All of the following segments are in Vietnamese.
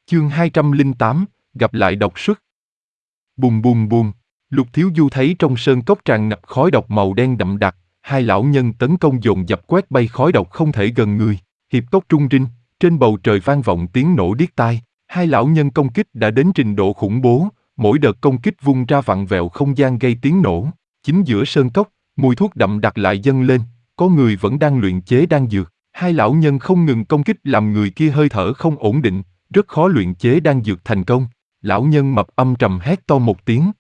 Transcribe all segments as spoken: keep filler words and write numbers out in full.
Chương hai trăm lẻ tám, gặp lại độc xuất. Bùm bùm bùm, Lục Thiếu Du thấy trong sơn cốc tràn ngập khói độc màu đen đậm đặc, hai lão nhân tấn công dồn dập quét bay khói độc không thể gần người. Hiệp cốc rung rinh, trên bầu trời vang vọng tiếng nổ điếc tai. Hai lão nhân công kích đã đến trình độ khủng bố, mỗi đợt công kích vung ra vặn vẹo không gian gây tiếng nổ. Chính giữa sơn cốc, mùi thuốc đậm đặc lại dâng lên, có người vẫn đang luyện chế đan dược. Hai lão nhân không ngừng công kích làm người kia hơi thở không ổn định, rất khó luyện chế đan dược thành công. Lão nhân mập âm trầm hét to một tiếng.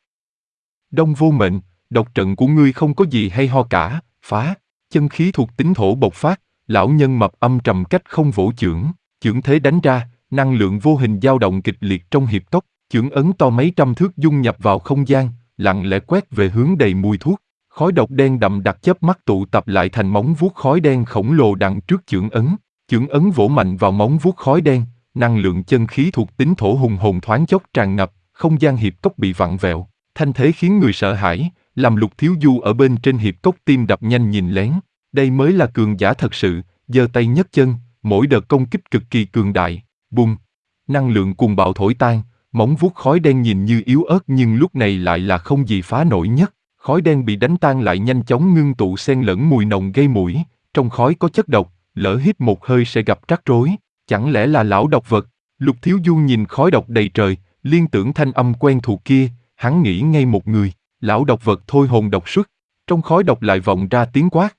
Đông Vô Mệnh, độc trận của ngươi không có gì hay ho cả, phá. Chân khí thuộc tính thổ bộc phát, lão nhân mập âm trầm cách không vỗ chưởng, chưởng thế đánh ra, năng lượng vô hình dao động kịch liệt trong hiệp cốc, chưởng ấn to mấy trăm thước dung nhập vào không gian, lặng lẽ quét về hướng đầy mùi thuốc. Khói độc đen đậm đặc chớp mắt tụ tập lại thành móng vuốt khói đen khổng lồ đằng trước chưởng ấn. Chưởng ấn vỗ mạnh vào móng vuốt khói đen, năng lượng chân khí thuộc tính thổ hùng hồn thoáng chốc tràn ngập, không gian hiệp cốc bị vặn vẹo. Thanh thế khiến người sợ hãi, làm Lục Thiếu Du ở bên trên hiệp cốc tim đập nhanh nhìn lén. Đây mới là cường giả thật sự, giơ tay nhấc chân, mỗi đợt công kích cực kỳ cường đại. Bùng, năng lượng cuồng bạo thổi tan, móng vuốt khói đen nhìn như yếu ớt nhưng lúc này lại là không gì phá nổi nhất. Khói đen bị đánh tan lại nhanh chóng ngưng tụ xen lẫn mùi nồng gây mũi, trong khói có chất độc, lỡ hít một hơi sẽ gặp rắc rối. Chẳng lẽ là lão độc vật? Lục Thiếu Du nhìn khói độc đầy trời, liên tưởng thanh âm quen thuộc kia, hắn nghĩ ngay một người, lão độc vật thôi hồn độc xuất. Trong khói độc lại vọng ra tiếng quát.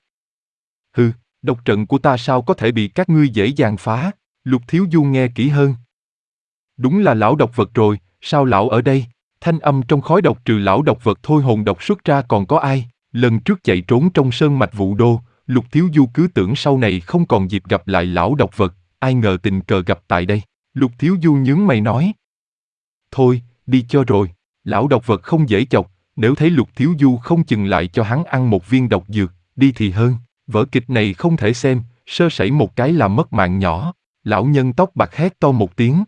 Hừ, độc trận của ta sao có thể bị các ngươi dễ dàng phá? Lục Thiếu Du nghe kỹ hơn. Đúng là lão độc vật rồi, sao lão ở đây? Thanh âm trong khói độc trừ lão độc vật thôi hồn độc xuất ra còn có ai? Lần trước chạy trốn trong sơn mạch Vũ Đô, Lục Thiếu Du cứ tưởng sau này không còn dịp gặp lại lão độc vật, ai ngờ tình cờ gặp tại đây. Lục Thiếu Du nhướng mày nói. Thôi, đi cho rồi, lão độc vật không dễ chọc, nếu thấy Lục Thiếu Du không chừng lại cho hắn ăn một viên độc dược, đi thì hơn. Vở kịch này không thể xem, sơ sẩy một cái là mất mạng nhỏ. Lão nhân tóc bạc hét to một tiếng.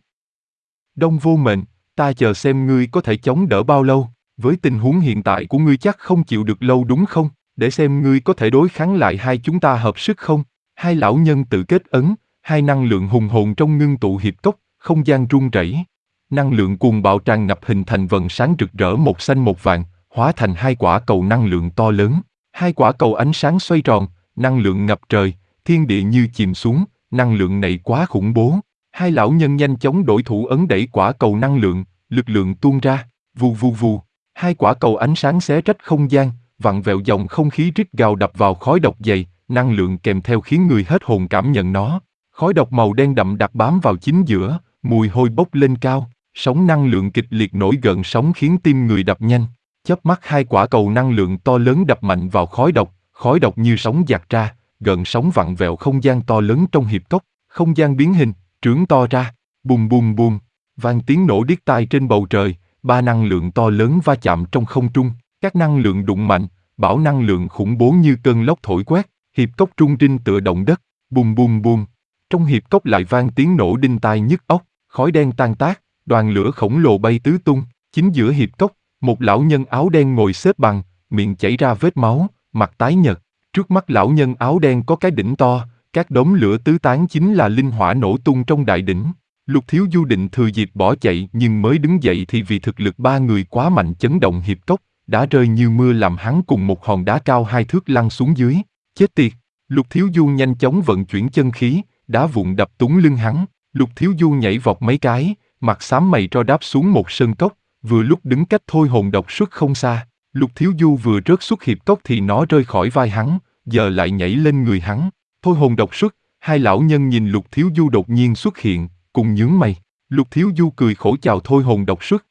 Đông Vô Mệnh, ta chờ xem ngươi có thể chống đỡ bao lâu, với tình huống hiện tại của ngươi chắc không chịu được lâu đúng không, để xem ngươi có thể đối kháng lại hai chúng ta hợp sức không. Hai lão nhân tự kết ấn, hai năng lượng hùng hồn trong ngưng tụ hiệp cốc, không gian rung rẩy. Năng lượng cuồng bạo tràn ngập hình thành vầng sáng rực rỡ một xanh một vàng, hóa thành hai quả cầu năng lượng to lớn. Hai quả cầu ánh sáng xoay tròn, năng lượng ngập trời, thiên địa như chìm xuống, năng lượng này quá khủng bố. Hai lão nhân nhanh chóng đổi thủ ấn đẩy quả cầu năng lượng, lực lượng tuôn ra, vù vù vù. Hai quả cầu ánh sáng xé rách không gian, vặn vẹo dòng không khí rít gào đập vào khói độc dày, năng lượng kèm theo khiến người hết hồn cảm nhận nó. Khói độc màu đen đậm đặc bám vào chính giữa, mùi hôi bốc lên cao, sóng năng lượng kịch liệt nổi gợn sóng khiến tim người đập nhanh. Chớp mắt hai quả cầu năng lượng to lớn đập mạnh vào khói độc, khói độc như sóng dạt ra, gợn sóng vặn vẹo không gian to lớn trong hiệp cốc, không gian biến hình, trướng to ra, bùm bùm bùm, vang tiếng nổ điếc tai trên bầu trời, ba năng lượng to lớn va chạm trong không trung, các năng lượng đụng mạnh, bão năng lượng khủng bố như cơn lốc thổi quét, hiệp cốc rung rinh tựa động đất, bùm bùm bùm. Trong hiệp cốc lại vang tiếng nổ đinh tai nhức óc, khói đen tan tác, đoàn lửa khổng lồ bay tứ tung, chính giữa hiệp cốc, một lão nhân áo đen ngồi xếp bằng, miệng chảy ra vết máu, mặt tái nhợt. Trước mắt lão nhân áo đen có cái đỉnh to, các đốm lửa tứ tán chính là linh hỏa nổ tung trong đại đỉnh. Lục Thiếu Du định thừa dịp bỏ chạy nhưng mới đứng dậy thì vì thực lực ba người quá mạnh chấn động hiệp cốc, đã rơi như mưa làm hắn cùng một hòn đá cao hai thước lăn xuống dưới. Chết tiệt! Lục Thiếu Du nhanh chóng vận chuyển chân khí, đá vụn đập túng lưng hắn. Lục Thiếu Du nhảy vọt mấy cái, mặt xám mày tro đáp xuống một sơn cốc, vừa lúc đứng cách thôi hồn độc xuất không xa. Lục Thiếu Du vừa rớt xuất hiệp cốc thì nó rơi khỏi vai hắn, giờ lại nhảy lên người hắn. Thôi hồn độc xuất, hai lão nhân nhìn Lục Thiếu Du đột nhiên xuất hiện, cùng nhướng mày. Lục Thiếu Du cười khổ chào thôi hồn độc xuất.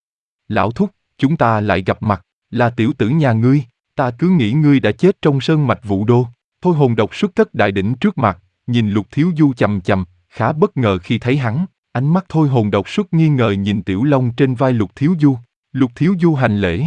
Lão thúc, chúng ta lại gặp mặt, là tiểu tử nhà ngươi, ta cứ nghĩ ngươi đã chết trong sơn mạch Vũ Đô. Thôi hồn độc xuất cất đại đỉnh trước mặt, nhìn Lục Thiếu Du chằm chằm, khá bất ngờ khi thấy hắn. Ánh mắt thôi hồn độc xuất nghi ngờ nhìn tiểu long trên vai Lục Thiếu Du. Lục Thiếu Du hành lễ.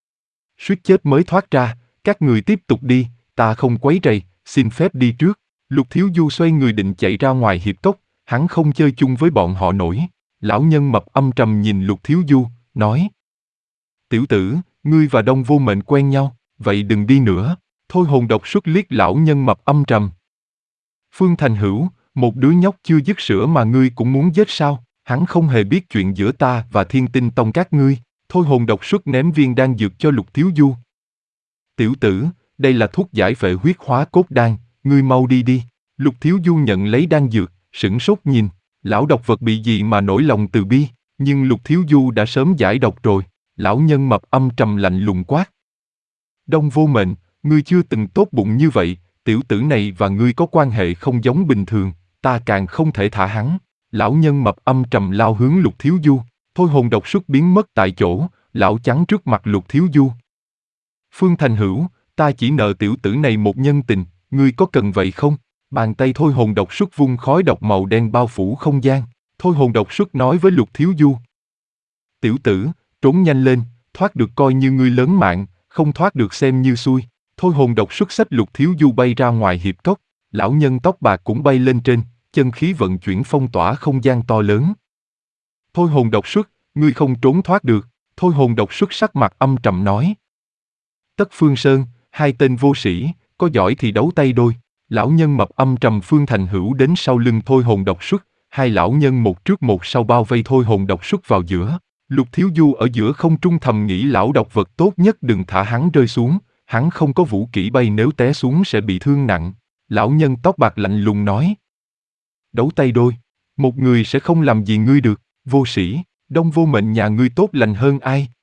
Suýt chết mới thoát ra, các người tiếp tục đi, ta không quấy rầy, xin phép đi trước. Lục Thiếu Du xoay người định chạy ra ngoài hiệp cốc, hắn không chơi chung với bọn họ nổi. Lão nhân mập âm trầm nhìn Lục Thiếu Du, nói. Tiểu tử, ngươi và Đông Vô Mệnh quen nhau, vậy đừng đi nữa. Thôi hồn độc xuất liếc lão nhân mập âm trầm. Phương Thành Hữu, một đứa nhóc chưa dứt sữa mà ngươi cũng muốn giết sao? Hắn không hề biết chuyện giữa ta và Thiên Tinh Tông các ngươi. Thôi hồn độc xuất ném viên đan dược cho Lục Thiếu Du. Tiểu tử, đây là thuốc giải phệ huyết hóa cốt đan, ngươi mau đi đi. Lục Thiếu Du nhận lấy đan dược, sửng sốt nhìn, lão độc vật bị gì mà nổi lòng từ bi, nhưng Lục Thiếu Du đã sớm giải độc rồi. Lão nhân mập âm trầm lạnh lùng quát. Đông Vô Mệnh, ngươi chưa từng tốt bụng như vậy, tiểu tử này và ngươi có quan hệ không giống bình thường, ta càng không thể thả hắn. Lão nhân mập âm trầm lao hướng Lục Thiếu Du, thôi hồn độc xuất biến mất tại chỗ, lão chắn trước mặt Lục Thiếu Du. Phương Thành Hữu, ta chỉ nợ tiểu tử này một nhân tình, ngươi có cần vậy không? Bàn tay thôi hồn độc xuất vung khói độc màu đen bao phủ không gian. Thôi hồn độc xuất nói với Lục Thiếu Du. Tiểu tử, trốn nhanh lên, thoát được coi như ngươi lớn mạng, không thoát được xem như xui. Thôi hồn độc xuất xách Lục Thiếu Du bay ra ngoài hiệp cốc, lão nhân tóc bạc cũng bay lên trên, chân khí vận chuyển phong tỏa không gian to lớn. Thôi hồn độc xuất, ngươi không trốn thoát được, thôi hồn độc xuất sắc mặt âm trầm nói. Tất Phương Sơn, hai tên vô sĩ, có giỏi thì đấu tay đôi. Lão nhân mập âm trầm Phương Thành Hữu đến sau lưng thôi hồn độc xuất, hai lão nhân một trước một sau bao vây thôi hồn độc xuất vào giữa. Lục Thiếu Du ở giữa không trung thầm nghĩ lão độc vật tốt nhất đừng thả hắn rơi xuống, hắn không có vũ kỹ bay nếu té xuống sẽ bị thương nặng. Lão nhân tóc bạc lạnh lùng nói. Đấu tay đôi, một người sẽ không làm gì ngươi được, vô sĩ, Đông Vô Mệnh nhà ngươi tốt lành hơn ai?